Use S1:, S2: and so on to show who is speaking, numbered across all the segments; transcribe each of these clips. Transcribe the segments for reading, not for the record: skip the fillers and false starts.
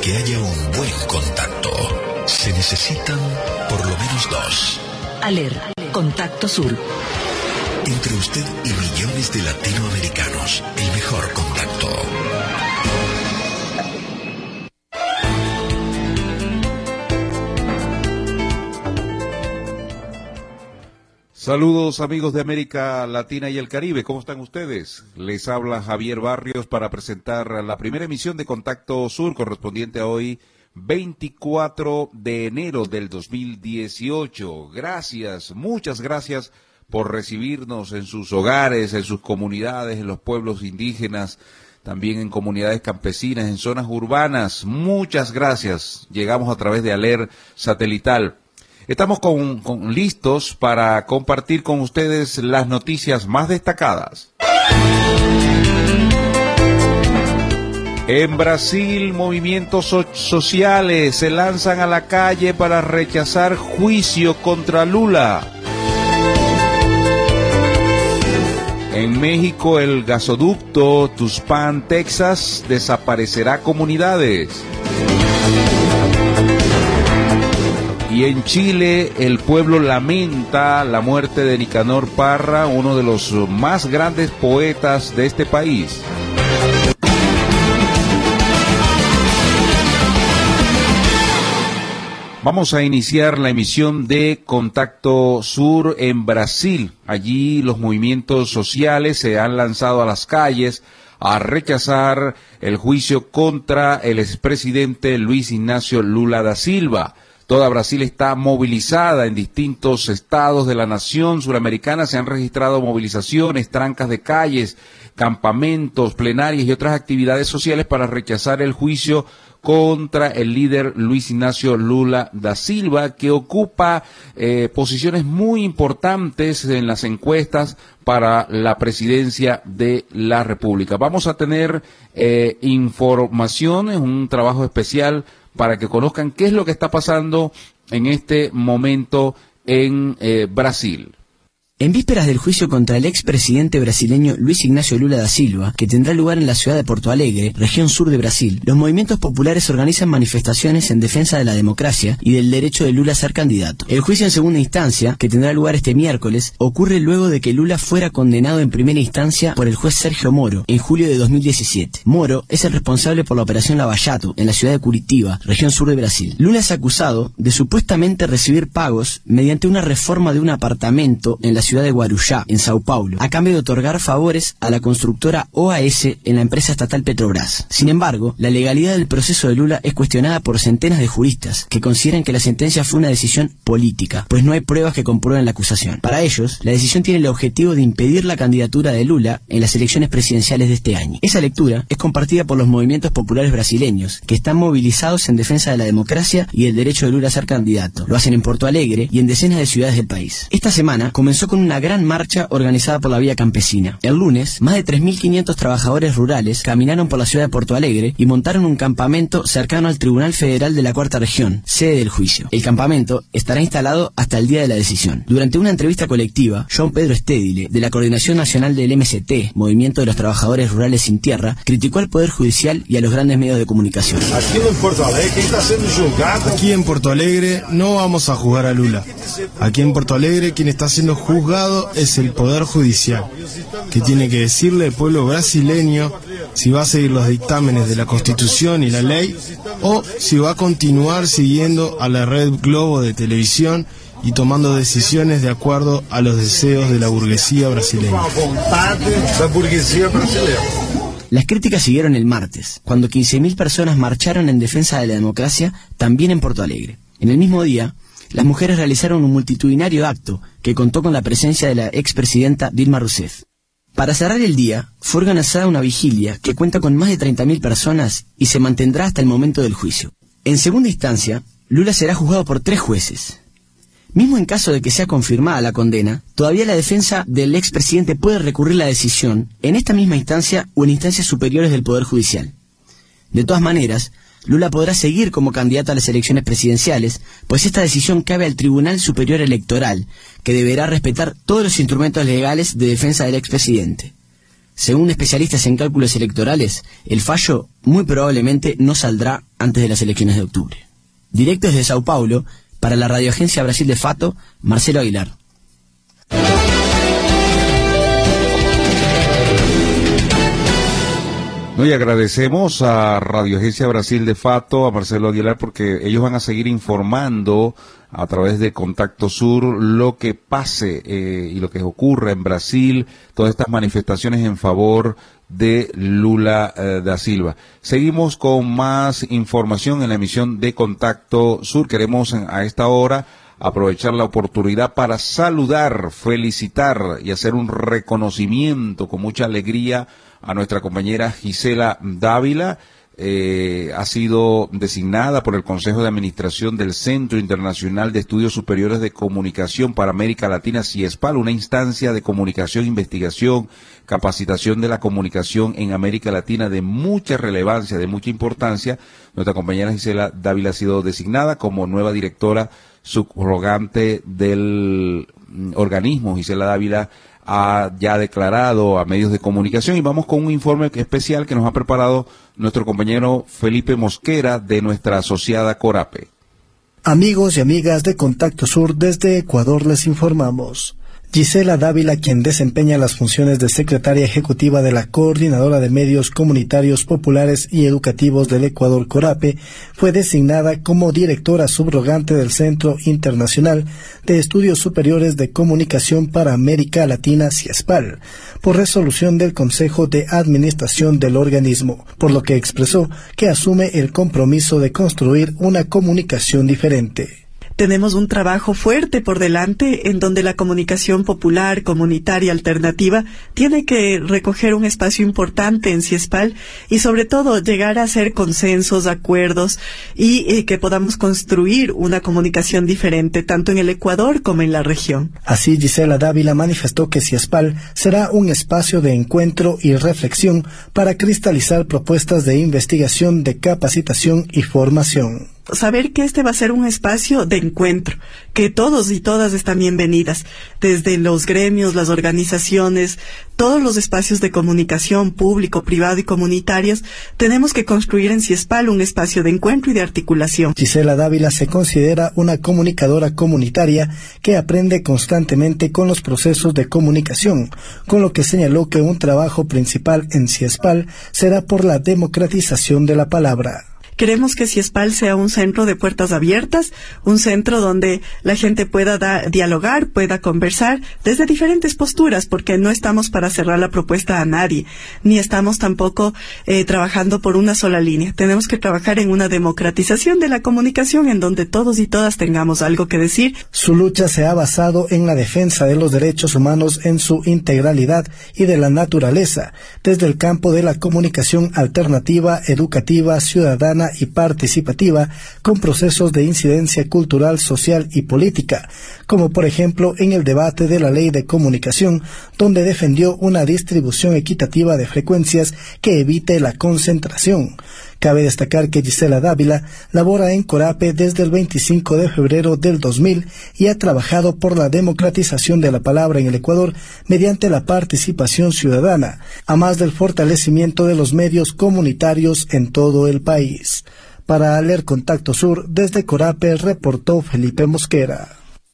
S1: que haya un buen contacto, se necesitan por lo menos dos.
S2: ALER, Contacto Sur.
S1: Entre usted y millones de latinoamericanos, el mejor contacto.
S3: Saludos amigos de América Latina y el Caribe, ¿cómo están ustedes? Les habla Javier Barrios para presentar la primera emisión de Contacto Sur correspondiente a hoy, 24 de enero del 2018. Gracias, muchas gracias por recibirnos en sus hogares, en sus comunidades, en los pueblos indígenas, también en comunidades campesinas, en zonas urbanas. Muchas gracias. Llegamos a través de ALER satelital. Estamos listos para compartir con ustedes las noticias más destacadas. En Brasil, movimientos sociales se lanzan a la calle para rechazar juicio contra Lula. En México, el gasoducto Tuxpan, Texas, desaparecerá comunidades. Y en Chile, el pueblo lamenta la muerte de Nicanor Parra, uno de los más grandes poetas de este país. Vamos a iniciar la emisión de Contacto Sur en Brasil. Allí los movimientos sociales se han lanzado a las calles a rechazar el juicio contra el expresidente Luiz Inácio Lula da Silva. Toda Brasil está movilizada en distintos estados de la nación suramericana. Se han registrado movilizaciones, trancas de calles, campamentos, plenarias y otras actividades sociales para rechazar el juicio contra el líder Luiz Inácio Lula da Silva, que ocupa posiciones muy importantes en las encuestas para la presidencia de la República. Vamos a tener informaciones, un trabajo especial para que conozcan qué es lo que está pasando en este momento en Brasil.
S4: En vísperas del juicio contra el expresidente brasileño Luiz Ignacio Lula da Silva, que tendrá lugar en la ciudad de Porto Alegre, región sur de Brasil, los movimientos populares organizan manifestaciones en defensa de la democracia y del derecho de Lula a ser candidato. El juicio en segunda instancia, que tendrá lugar este miércoles, ocurre luego de que Lula fuera condenado en primera instancia por el juez Sergio Moro en julio de 2017. Moro es el responsable por la operación Lava Jato en la ciudad de Curitiba, región sur de Brasil. Lula es acusado de supuestamente recibir pagos mediante una reforma de un apartamento en la ciudad de Guarujá, en Sao Paulo, a cambio de otorgar favores a la constructora OAS en la empresa estatal Petrobras. Sin embargo, la legalidad del proceso de Lula es cuestionada por centenas de juristas que consideran que la sentencia fue una decisión política, pues no hay pruebas que comprueben la acusación. Para ellos, la decisión tiene el objetivo de impedir la candidatura de Lula en las elecciones presidenciales de este año. Esa lectura es compartida por los movimientos populares brasileños, que están movilizados en defensa de la democracia y el derecho de Lula a ser candidato. Lo hacen en Porto Alegre y en decenas de ciudades del país. Esta semana comenzó con una gran marcha organizada por la Vía Campesina. El lunes, más de 3.500 trabajadores rurales caminaron por la ciudad de Porto Alegre y montaron un campamento cercano al Tribunal Federal de la Cuarta Región, sede del juicio. El campamento estará instalado hasta el día de la decisión. Durante una entrevista colectiva, João Pedro Stedile, de la Coordinación Nacional del MST, Movimiento de los Trabajadores Rurales Sin Tierra, criticó al Poder Judicial y a los grandes medios de comunicación.
S5: Aquí en Porto Alegre no vamos a juzgar a Lula. Aquí en Porto Alegre quien está siendo juzgado es el Poder Judicial, que tiene que decirle al pueblo brasileño si va a seguir los dictámenes de la Constitución y la ley o si va a continuar siguiendo a la red Globo de televisión y tomando decisiones de acuerdo a los deseos de la burguesía brasileña.
S4: Las críticas siguieron el martes, cuando 15.000 personas marcharon en defensa de la democracia, también en Porto Alegre. En el mismo día, las mujeres realizaron un multitudinario acto que contó con la presencia de la expresidenta Dilma Rousseff. Para cerrar el día, fue organizada una vigilia que cuenta con más de 30.000 personas y se mantendrá hasta el momento del juicio. En segunda instancia, Lula será juzgado por 3 jueces. Mismo en caso de que sea confirmada la condena, todavía la defensa del expresidente puede recurrir la decisión en esta misma instancia o en instancias superiores del Poder Judicial. De todas maneras, Lula podrá seguir como candidato a las elecciones presidenciales, pues esta decisión cabe al Tribunal Superior Electoral, que deberá respetar todos los instrumentos legales de defensa del expresidente. Según especialistas en cálculos electorales, el fallo muy probablemente no saldrá antes de las elecciones de octubre. Directo desde Sao Paulo, para la radioagencia Brasil de Fato, Marcelo Aguilar.
S3: Y agradecemos a Radio Agencia Brasil de Fato, a Marcelo Aguilar, porque ellos van a seguir informando a través de Contacto Sur lo que pase y lo que ocurra en Brasil, todas estas manifestaciones en favor de Lula da Silva. Seguimos con más información en la emisión de Contacto Sur. Queremos a esta hora aprovechar la oportunidad para saludar, felicitar y hacer un reconocimiento con mucha alegría a nuestra compañera Gisela Dávila. Ha sido designada por el Consejo de Administración del Centro Internacional de Estudios Superiores de Comunicación para América Latina, CIESPAL, una instancia de comunicación, investigación, capacitación de la comunicación en América Latina de mucha relevancia, de mucha importancia. Nuestra compañera Gisela Dávila ha sido designada como nueva directora subrogante del organismo. Gisela Dávila ha ya declarado a medios de comunicación, y vamos con un informe especial que nos ha preparado nuestro compañero Felipe Mosquera de nuestra asociada Corape.
S6: Amigos y amigas de Contacto Sur, desde Ecuador les informamos. Gisela Dávila, quien desempeña las funciones de secretaria ejecutiva de la Coordinadora de Medios Comunitarios Populares y Educativos del Ecuador, Corape, fue designada como directora subrogante del Centro Internacional de Estudios Superiores de Comunicación para América Latina, CIESPAL, por resolución del Consejo de Administración del organismo, por lo que expresó que asume el compromiso de construir una comunicación diferente.
S7: Tenemos un trabajo fuerte por delante en donde la comunicación popular, comunitaria, alternativa tiene que recoger un espacio importante en CIESPAL y sobre todo llegar a hacer consensos, acuerdos y que podamos construir una comunicación diferente tanto en el Ecuador como en la región.
S6: Así, Gisela Dávila manifestó que CIESPAL será un espacio de encuentro y reflexión para cristalizar propuestas de investigación, de capacitación y formación.
S7: Saber que este va a ser un espacio de encuentro, que todos y todas están bienvenidas, desde los gremios, las organizaciones, todos los espacios de comunicación público, privado y comunitarios, tenemos que construir en CIESPAL un espacio de encuentro y de articulación.
S6: Gisela Dávila se considera una comunicadora comunitaria que aprende constantemente con los procesos de comunicación, con lo que señaló que un trabajo principal en CIESPAL será por la democratización de la palabra.
S7: Queremos que CIESPAL sea un centro de puertas abiertas, un centro donde la gente pueda dialogar, pueda conversar desde diferentes posturas, porque no estamos para cerrar la propuesta a nadie, ni estamos tampoco trabajando por una sola línea. Tenemos que trabajar en una democratización de la comunicación en donde todos y todas tengamos algo que decir.
S6: Su lucha se ha basado en la defensa de los derechos humanos en su integralidad y de la naturaleza, desde el campo de la comunicación alternativa, educativa, ciudadana y participativa, con procesos de incidencia cultural, social y política, como por ejemplo en el debate de la Ley de Comunicación, donde defendió una distribución equitativa de frecuencias que evite la concentración. Cabe destacar que Gisela Dávila labora en Corape desde el 25 de febrero del 2000 y ha trabajado por la democratización de la palabra en el Ecuador mediante la participación ciudadana, a más del fortalecimiento de los medios comunitarios en todo el país. Para Aler Contacto Sur, desde Corape, reportó Felipe Mosquera.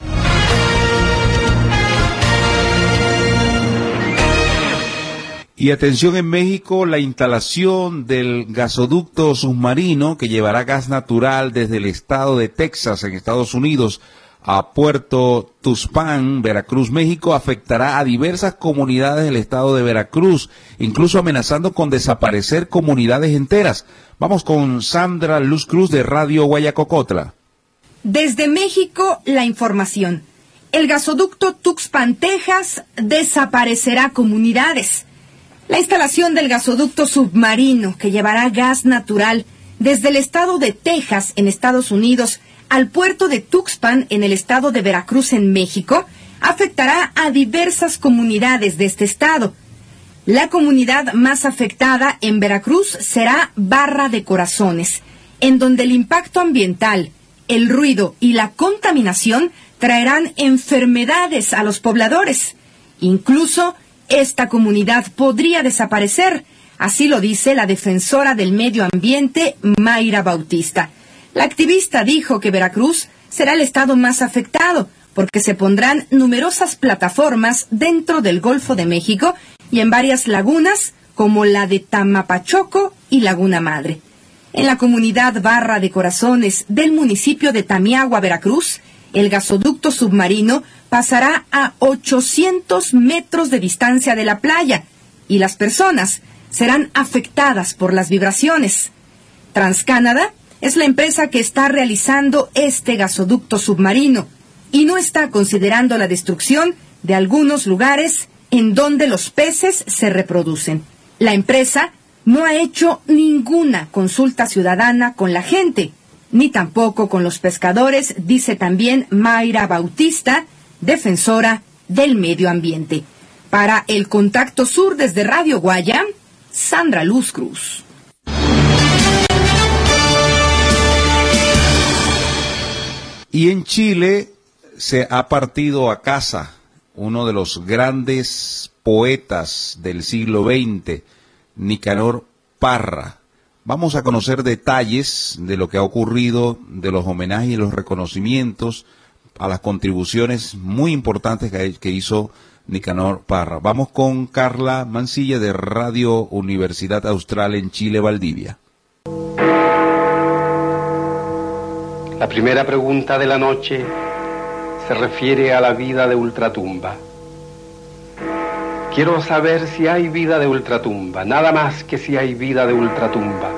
S3: Y atención, en México, la instalación del gasoducto submarino que llevará gas natural desde el estado de Texas, en Estados Unidos, a Puerto Tuxpan, Veracruz, México, afectará a diversas comunidades del estado de Veracruz, incluso amenazando con desaparecer comunidades enteras. Vamos con Sandra Luz Cruz de Radio Guayacocotla.
S8: Desde México, la información. El gasoducto Tuxpan, Texas, desaparecerá comunidades. La instalación del gasoducto submarino que llevará gas natural desde el estado de Texas, en Estados Unidos, al puerto de Tuxpan, en el estado de Veracruz, en México, afectará a diversas comunidades de este estado. La comunidad más afectada en Veracruz será Barra de Corazones, en donde el impacto ambiental, el ruido y la contaminación traerán enfermedades a los pobladores. Incluso esta comunidad podría desaparecer. Así lo dice la defensora del medio ambiente, Mayra Bautista. La activista dijo que Veracruz será el estado más afectado, porque se pondrán numerosas plataformas dentro del Golfo de México y en varias lagunas, como la de Tamapachoco y Laguna Madre. En la comunidad Barra de Corazones del municipio de Tamiagua, Veracruz, el gasoducto submarino pasará a 800 metros de distancia de la playa y las personas serán afectadas por las vibraciones. TransCanada es la empresa que está realizando este gasoducto submarino y no está considerando la destrucción de algunos lugares en donde los peces se reproducen. La empresa no ha hecho ninguna consulta ciudadana con la gente, ni tampoco con los pescadores, dice también Mayra Bautista, defensora del medio ambiente. Para el Contacto Sur desde Radio Guaya, Sandra Luz Cruz.
S3: Y en Chile se ha partido a casa uno de los grandes poetas del siglo XX, Nicanor Parra. Vamos a conocer detalles de lo que ha ocurrido, de los homenajes y los reconocimientos a las contribuciones muy importantes que hizo Nicanor Parra. Vamos con Carla Mancilla de Radio Universidad Austral en Chile, Valdivia.
S9: La primera pregunta de la noche se refiere a la vida de ultratumba. Quiero saber si hay vida de ultratumba, nada más que si hay vida de ultratumba.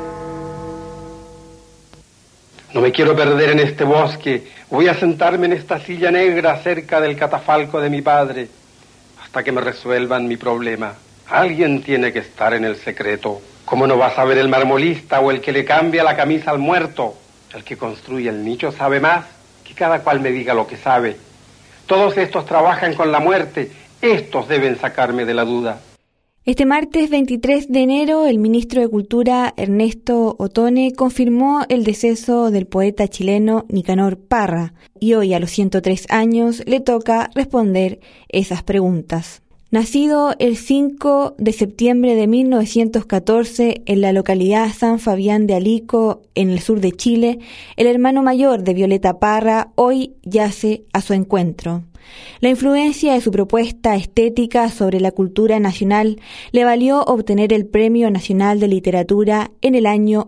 S9: No me quiero perder en este bosque, voy a sentarme en esta silla negra cerca del catafalco de mi padre, hasta que me resuelvan mi problema. Alguien tiene que estar en el secreto. ¿Cómo no va a saber el marmolista o el que le cambia la camisa al muerto? El que construye el nicho sabe más, que cada cual me diga lo que sabe. Todos estos trabajan con la muerte, estos deben sacarme de la duda.
S10: Este martes 23 de enero, el ministro de Cultura, Ernesto Otone, confirmó el deceso del poeta chileno Nicanor Parra, y hoy, a los 103 años, le toca responder esas preguntas. Nacido el 5 de septiembre de 1914 en la localidad San Fabián de Alico, en el sur de Chile, el hermano mayor de Violeta Parra hoy yace a su encuentro. La influencia de su propuesta estética sobre la cultura nacional le valió obtener el Premio Nacional de Literatura en el año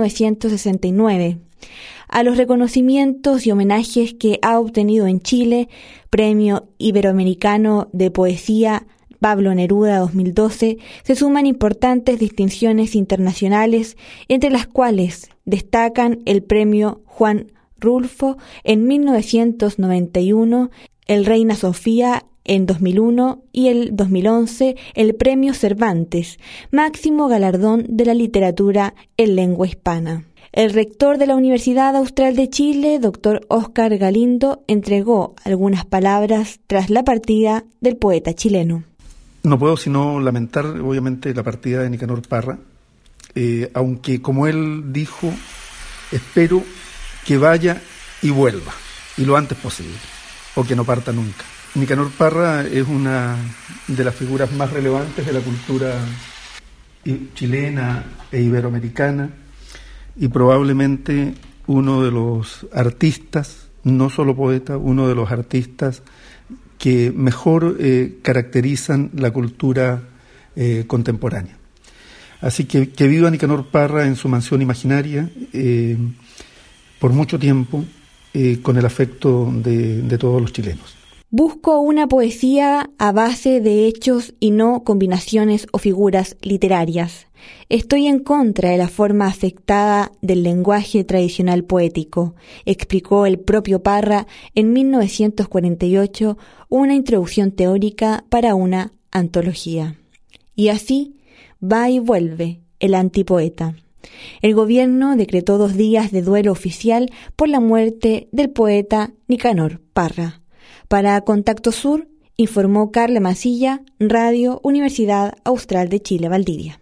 S10: 1969. A los reconocimientos y homenajes que ha obtenido en Chile, Premio Iberoamericano de Poesía Pablo Neruda 2012, se suman importantes distinciones internacionales, entre las cuales destacan el Premio Juan Rulfo en 1991, el Reina Sofía en 2001 y el 2011 el Premio Cervantes, máximo galardón de la literatura en lengua hispana. El rector de la Universidad Austral de Chile, Dr. Óscar Galindo, entregó algunas palabras tras la partida del poeta chileno.
S11: No puedo sino lamentar, obviamente, la partida de Nicanor Parra, aunque, como él dijo, espero que vaya y vuelva, y lo antes posible, o que no parta nunca. Nicanor Parra es una de las figuras más relevantes de la cultura chilena e iberoamericana, y probablemente uno de los artistas, no solo poeta, uno de los artistas que mejor caracterizan la cultura contemporánea. Así que viva Nicanor Parra en su mansión imaginaria por mucho tiempo, con el afecto de todos los chilenos.
S10: Busco una poesía a base de hechos y no combinaciones o figuras literarias. Estoy en contra de la forma afectada del lenguaje tradicional poético, explicó el propio Parra en 1948, una introducción teórica para una antología. Y así va y vuelve el antipoeta. El gobierno decretó 2 días de duelo oficial por la muerte del poeta Nicanor Parra. Para Contacto Sur, informó Carla Mancilla, Radio Universidad Austral de Chile, Valdivia.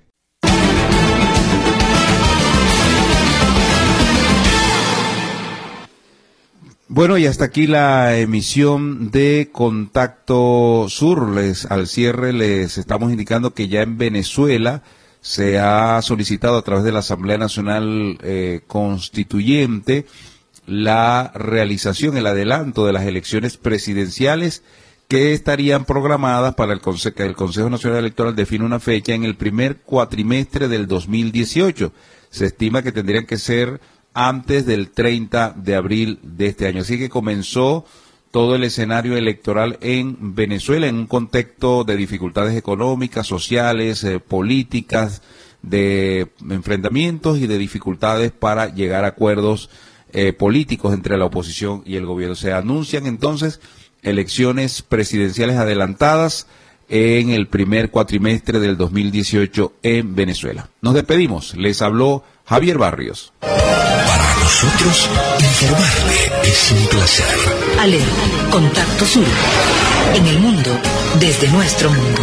S3: Bueno, y hasta aquí la emisión de Contacto Sur. Al cierre les estamos indicando que ya en Venezuela se ha solicitado a través de la Asamblea Nacional Constituyente la realización, el adelanto de las elecciones presidenciales que estarían programadas para que el Consejo Nacional Electoral define una fecha en el primer cuatrimestre del 2018. Se estima que tendrían que ser antes del 30 de abril de este año. Así que comenzó todo el escenario electoral en Venezuela en un contexto de dificultades económicas, sociales, políticas, de enfrentamientos y de dificultades para llegar a acuerdos políticos entre la oposición y el gobierno. Se anuncian entonces elecciones presidenciales adelantadas en el primer cuatrimestre del 2018 en Venezuela. Nos despedimos. Les habló Javier Barrios.
S1: Para nosotros, informarle es un placer.
S2: ALER, Contacto Sur. En el mundo, desde nuestro mundo.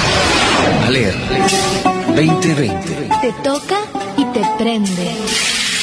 S1: ALER 2020.
S12: Te toca y te prende.